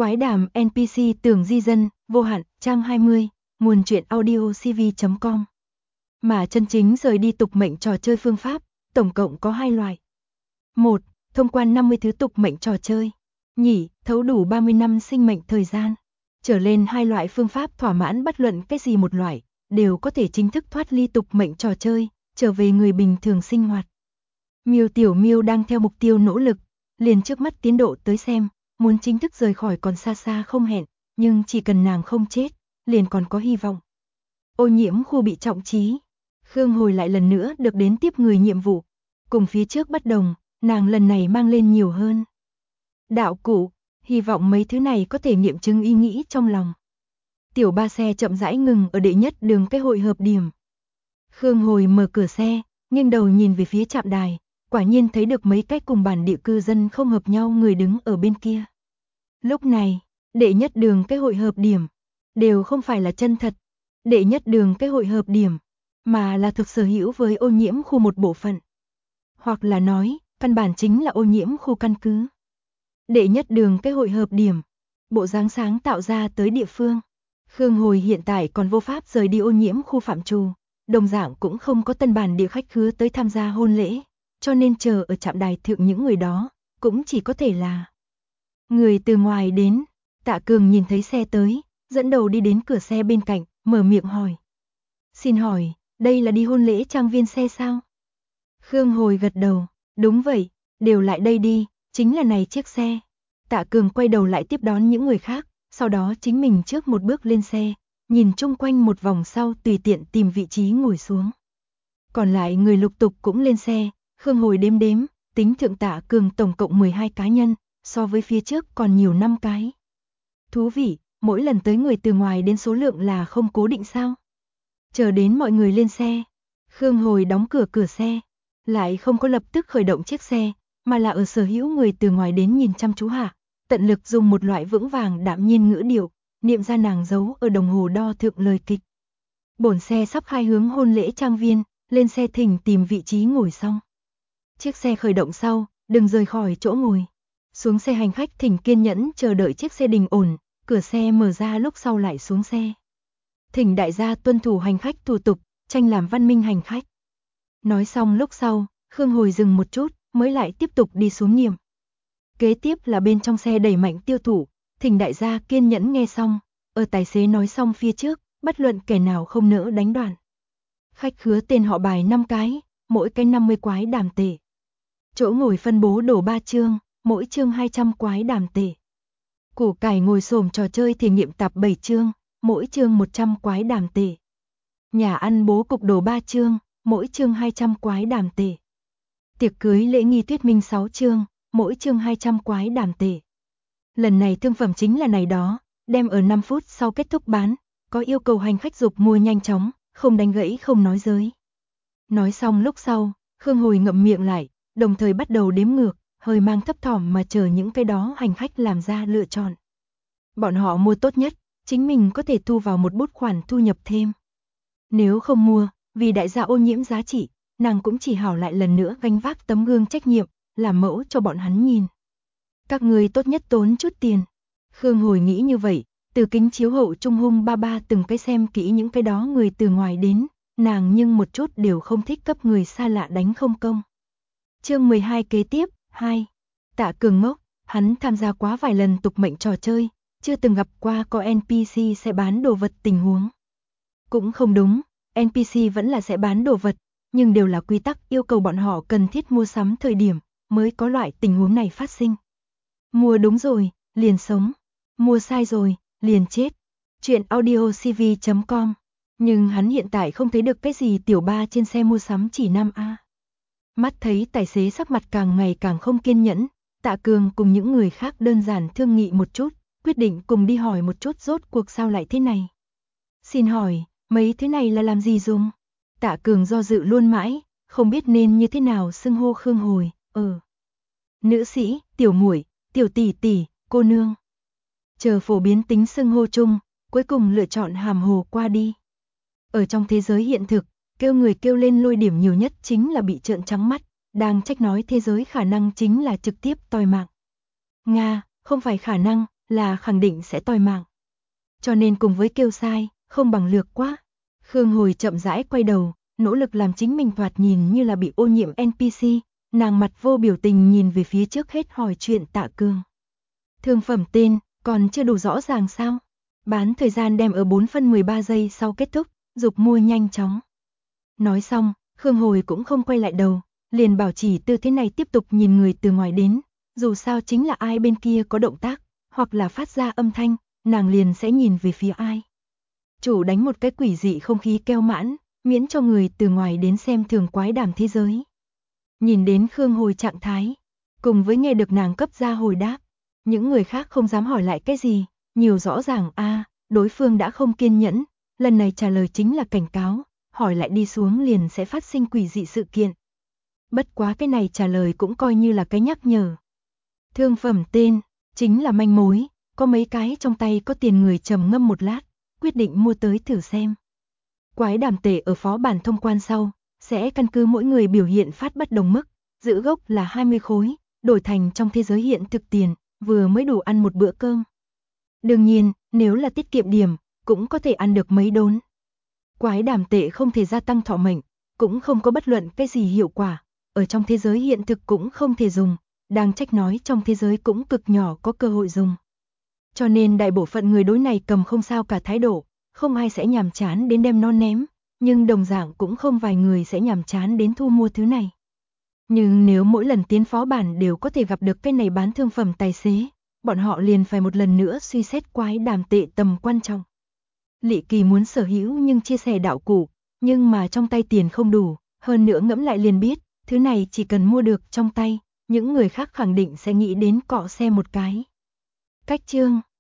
Quái đàm NPC tưởng di dân, vô hạn, trang 20, nguồn truyện audio cv.com. Mà chân chính rời đi tục mệnh trò chơi phương pháp, tổng cộng có 2 loại. 1. Thông qua 50 thứ tục mệnh trò chơi. Nhỉ, thấu đủ 30 năm sinh mệnh thời gian. Trở lên 2 loại phương pháp thỏa mãn bất luận cái gì một loại, đều có thể chính thức thoát ly tục mệnh trò chơi, trở về người bình thường sinh hoạt. Miêu Tiểu Miêu đang theo mục tiêu nỗ lực, liền trước mắt tiến độ tới xem, muốn chính thức rời khỏi còn xa xa không hẹn, nhưng chỉ cần nàng không chết, liền còn có hy vọng. Ô nhiễm khu bị trọng trí, Khương Hồi lại lần nữa được đến tiếp người nhiệm vụ, cùng phía trước bất đồng, nàng lần này mang lên nhiều hơn đạo cụ, hy vọng mấy thứ này có thể nghiệm chứng ý nghĩ trong lòng. Tiểu ba xe chậm rãi ngừng ở đệ nhất đường cái hội hợp điểm. Khương Hồi mở cửa xe, nghiêng đầu nhìn về phía trạm đài, quả nhiên thấy được mấy cái cùng bản địa cư dân không hợp nhau người đứng ở bên kia. Lúc này, đệ nhất đường cái hội hợp điểm, đều không phải là chân thật, đệ nhất đường cái hội hợp điểm, mà là thực sở hữu với ô nhiễm khu một bộ phận. Hoặc là nói, căn bản chính là ô nhiễm khu căn cứ. Đệ nhất đường cái hội hợp điểm, bộ dáng sáng tạo ra tới địa phương. Khương Hồi hiện tại còn vô pháp rời đi ô nhiễm khu phạm trù, đồng dạng cũng không có tân bản địa khách khứa tới tham gia hôn lễ, cho nên chờ ở trạm đài thượng những người đó, cũng chỉ có thể là người từ ngoài đến. Tạ Cường nhìn thấy xe tới, dẫn đầu đi đến cửa xe bên cạnh, mở miệng hỏi. Xin hỏi, đây là đi hôn lễ trang viên xe sao? Khương Hồi gật đầu, đúng vậy, đều lại đây đi, chính là này chiếc xe. Tạ Cường quay đầu lại tiếp đón những người khác, sau đó chính mình trước một bước lên xe, nhìn chung quanh một vòng sau tùy tiện tìm vị trí ngồi xuống. Còn lại người lục tục cũng lên xe, Khương Hồi đếm đếm, tính thượng Tạ Cường tổng cộng 12 cá nhân, so với phía trước còn nhiều 5 cái. Thú vị, mỗi lần tới người từ ngoài đến số lượng là không cố định sao? Chờ đến mọi người lên xe, Khương Hồi đóng cửa xe, lại không có lập tức khởi động chiếc xe, mà là ở sở hữu người từ ngoài đến nhìn chăm chú hạ, tận lực dùng một loại vững vàng đạm nhiên ngữ điệu, niệm ra nàng giấu ở đồng hồ đo thượng lời kịch. Bổn xe sắp khai hướng hôn lễ trang viên, lên xe thỉnh tìm vị trí ngồi xong. Chiếc xe khởi động sau, đừng rời khỏi chỗ ngồi. Xuống xe hành khách thỉnh kiên nhẫn chờ đợi chiếc xe đình ổn, cửa xe mở ra lúc sau lại xuống xe. Thỉnh đại gia tuân thủ hành khách thủ tục, tranh làm văn minh hành khách. Nói xong lúc sau, Khương Hồi dừng một chút, mới lại tiếp tục đi xuống niệm. Kế tiếp là bên trong xe đẩy mạnh tiêu thụ, thỉnh đại gia kiên nhẫn nghe xong, ở tài xế nói xong phía trước, bất luận kẻ nào không nỡ đánh đoạn. Khách khứa tên họ bài 5 cái, mỗi cái 50 quái đàm tệ. Chỗ ngồi phân bố đổ 3 chương, mỗi chương 200 quái đàm tệ. Củ cải ngồi xổm trò chơi thể nghiệm tập 7 chương, mỗi chương 100 quái đàm tệ. Nhà ăn bố cục đổ 3 chương, mỗi chương 200 quái đàm tệ. Tiệc cưới lễ nghi thuyết minh 6 chương, mỗi chương 200 quái đàm tệ. Lần này thương phẩm chính là này đó, đem ở 5 phút sau kết thúc bán, có yêu cầu hành khách dục mua nhanh chóng, không đánh gãy không nói giới. Nói xong lúc sau, Khương Hồi ngậm miệng lại, đồng thời bắt đầu đếm ngược, hơi mang thấp thỏm mà chờ những cái đó hành khách làm ra lựa chọn. Bọn họ mua tốt nhất, chính mình có thể thu vào một bút khoản thu nhập thêm. Nếu không mua, vì đại gia ô nhiễm giá trị, nàng cũng chỉ hảo lại lần nữa gánh vác tấm gương trách nhiệm, làm mẫu cho bọn hắn nhìn. Các người tốt nhất tốn chút tiền. Khương Hồi nghĩ như vậy, từ kính chiếu hậu trung hung ba từng cái xem kỹ những cái đó người từ ngoài đến, nàng nhưng một chút đều không thích cấp người xa lạ đánh không công. Chương 12 kế tiếp, 2. Tạ Cường ngốc, hắn tham gia quá vài lần tục mệnh trò chơi, chưa từng gặp qua có NPC sẽ bán đồ vật tình huống. Cũng không đúng, NPC vẫn là sẽ bán đồ vật, nhưng đều là quy tắc yêu cầu bọn họ cần thiết mua sắm thời điểm, mới có loại tình huống này phát sinh. Mua đúng rồi, liền sống. Mua sai rồi, liền chết. Chuyện audio cv.com. Nhưng hắn hiện tại không thấy được cái gì tiểu ba trên xe mua sắm chỉ 5A. Mắt thấy tài xế sắc mặt càng ngày càng không kiên nhẫn, Tạ Cường cùng những người khác đơn giản thương nghị một chút, quyết định cùng đi hỏi một chút rốt cuộc sao lại thế này. Xin hỏi, mấy thứ này là làm gì dùng? Tạ Cường do dự luôn mãi, không biết nên như thế nào xưng hô Khương Hồi. Nữ sĩ, tiểu muội, tiểu tỷ tỷ, cô nương. Chờ phổ biến tính xưng hô chung, cuối cùng lựa chọn hàm hồ qua đi. Ở trong thế giới hiện thực, kêu người kêu lên lôi điểm nhiều nhất chính là bị trợn trắng mắt, đang trách nói thế giới khả năng chính là trực tiếp toi mạng. Nga, không phải khả năng, là khẳng định sẽ toi mạng. Cho nên cùng với kêu sai, không bằng lược quá. Khương Hồi chậm rãi quay đầu, nỗ lực làm chính mình thoạt nhìn như là bị ô nhiễm NPC, nàng mặt vô biểu tình nhìn về phía trước hết hỏi chuyện Tạ Cương. Thương phẩm tên, còn chưa đủ rõ ràng sao? Bán thời gian đem ở 4 phân 13 giây sau kết thúc, dục mua nhanh chóng. Nói xong, Khương Hồi cũng không quay lại đầu, liền bảo chỉ tư thế này tiếp tục nhìn người từ ngoài đến, dù sao chính là ai bên kia có động tác, hoặc là phát ra âm thanh, nàng liền sẽ nhìn về phía ai. Chủ đánh một cái quỷ dị không khí keo mãn, miễn cho người từ ngoài đến xem thường quái đàm thế giới. Nhìn đến Khương Hồi trạng thái, cùng với nghe được nàng cấp ra hồi đáp, những người khác không dám hỏi lại cái gì, nhiều rõ ràng đối phương đã không kiên nhẫn, lần này trả lời chính là cảnh cáo, hỏi lại đi xuống liền sẽ phát sinh quỷ dị sự kiện. Bất quá cái này trả lời cũng coi như là cái nhắc nhở. Thương phẩm tên, chính là manh mối, có mấy cái trong tay có tiền người trầm ngâm một lát, quyết định mua tới thử xem. Quái đàm tể ở phó bản thông quan sau, sẽ căn cứ mỗi người biểu hiện phát bất đồng mức, giữ gốc là 20 khối, đổi thành trong thế giới hiện thực tiền, vừa mới đủ ăn một bữa cơm. Đương nhiên, nếu là tiết kiệm điểm, cũng có thể ăn được mấy đốn. Quái đàm tệ không thể gia tăng thọ mệnh, cũng không có bất luận cái gì hiệu quả, ở trong thế giới hiện thực cũng không thể dùng, đang trách nói trong thế giới cũng cực nhỏ có cơ hội dùng. Cho nên đại bộ phận người đối này cầm không sao cả thái độ, không ai sẽ nhàm chán đến đem nó ném, nhưng đồng dạng cũng không vài người sẽ nhàm chán đến thu mua thứ này. Nhưng nếu mỗi lần tiến phó bản đều có thể gặp được cái này bán thương phẩm tài xế, bọn họ liền phải một lần nữa suy xét quái đàm tệ tầm quan trọng. Lị Kỳ muốn sở hữu nhưng chia sẻ đạo cụ, nhưng mà trong tay tiền không đủ, hơn nữa ngẫm lại liền biết, thứ này chỉ cần mua được trong tay, những người khác khẳng định sẽ nghĩ đến cọ xe một cái. Cách chương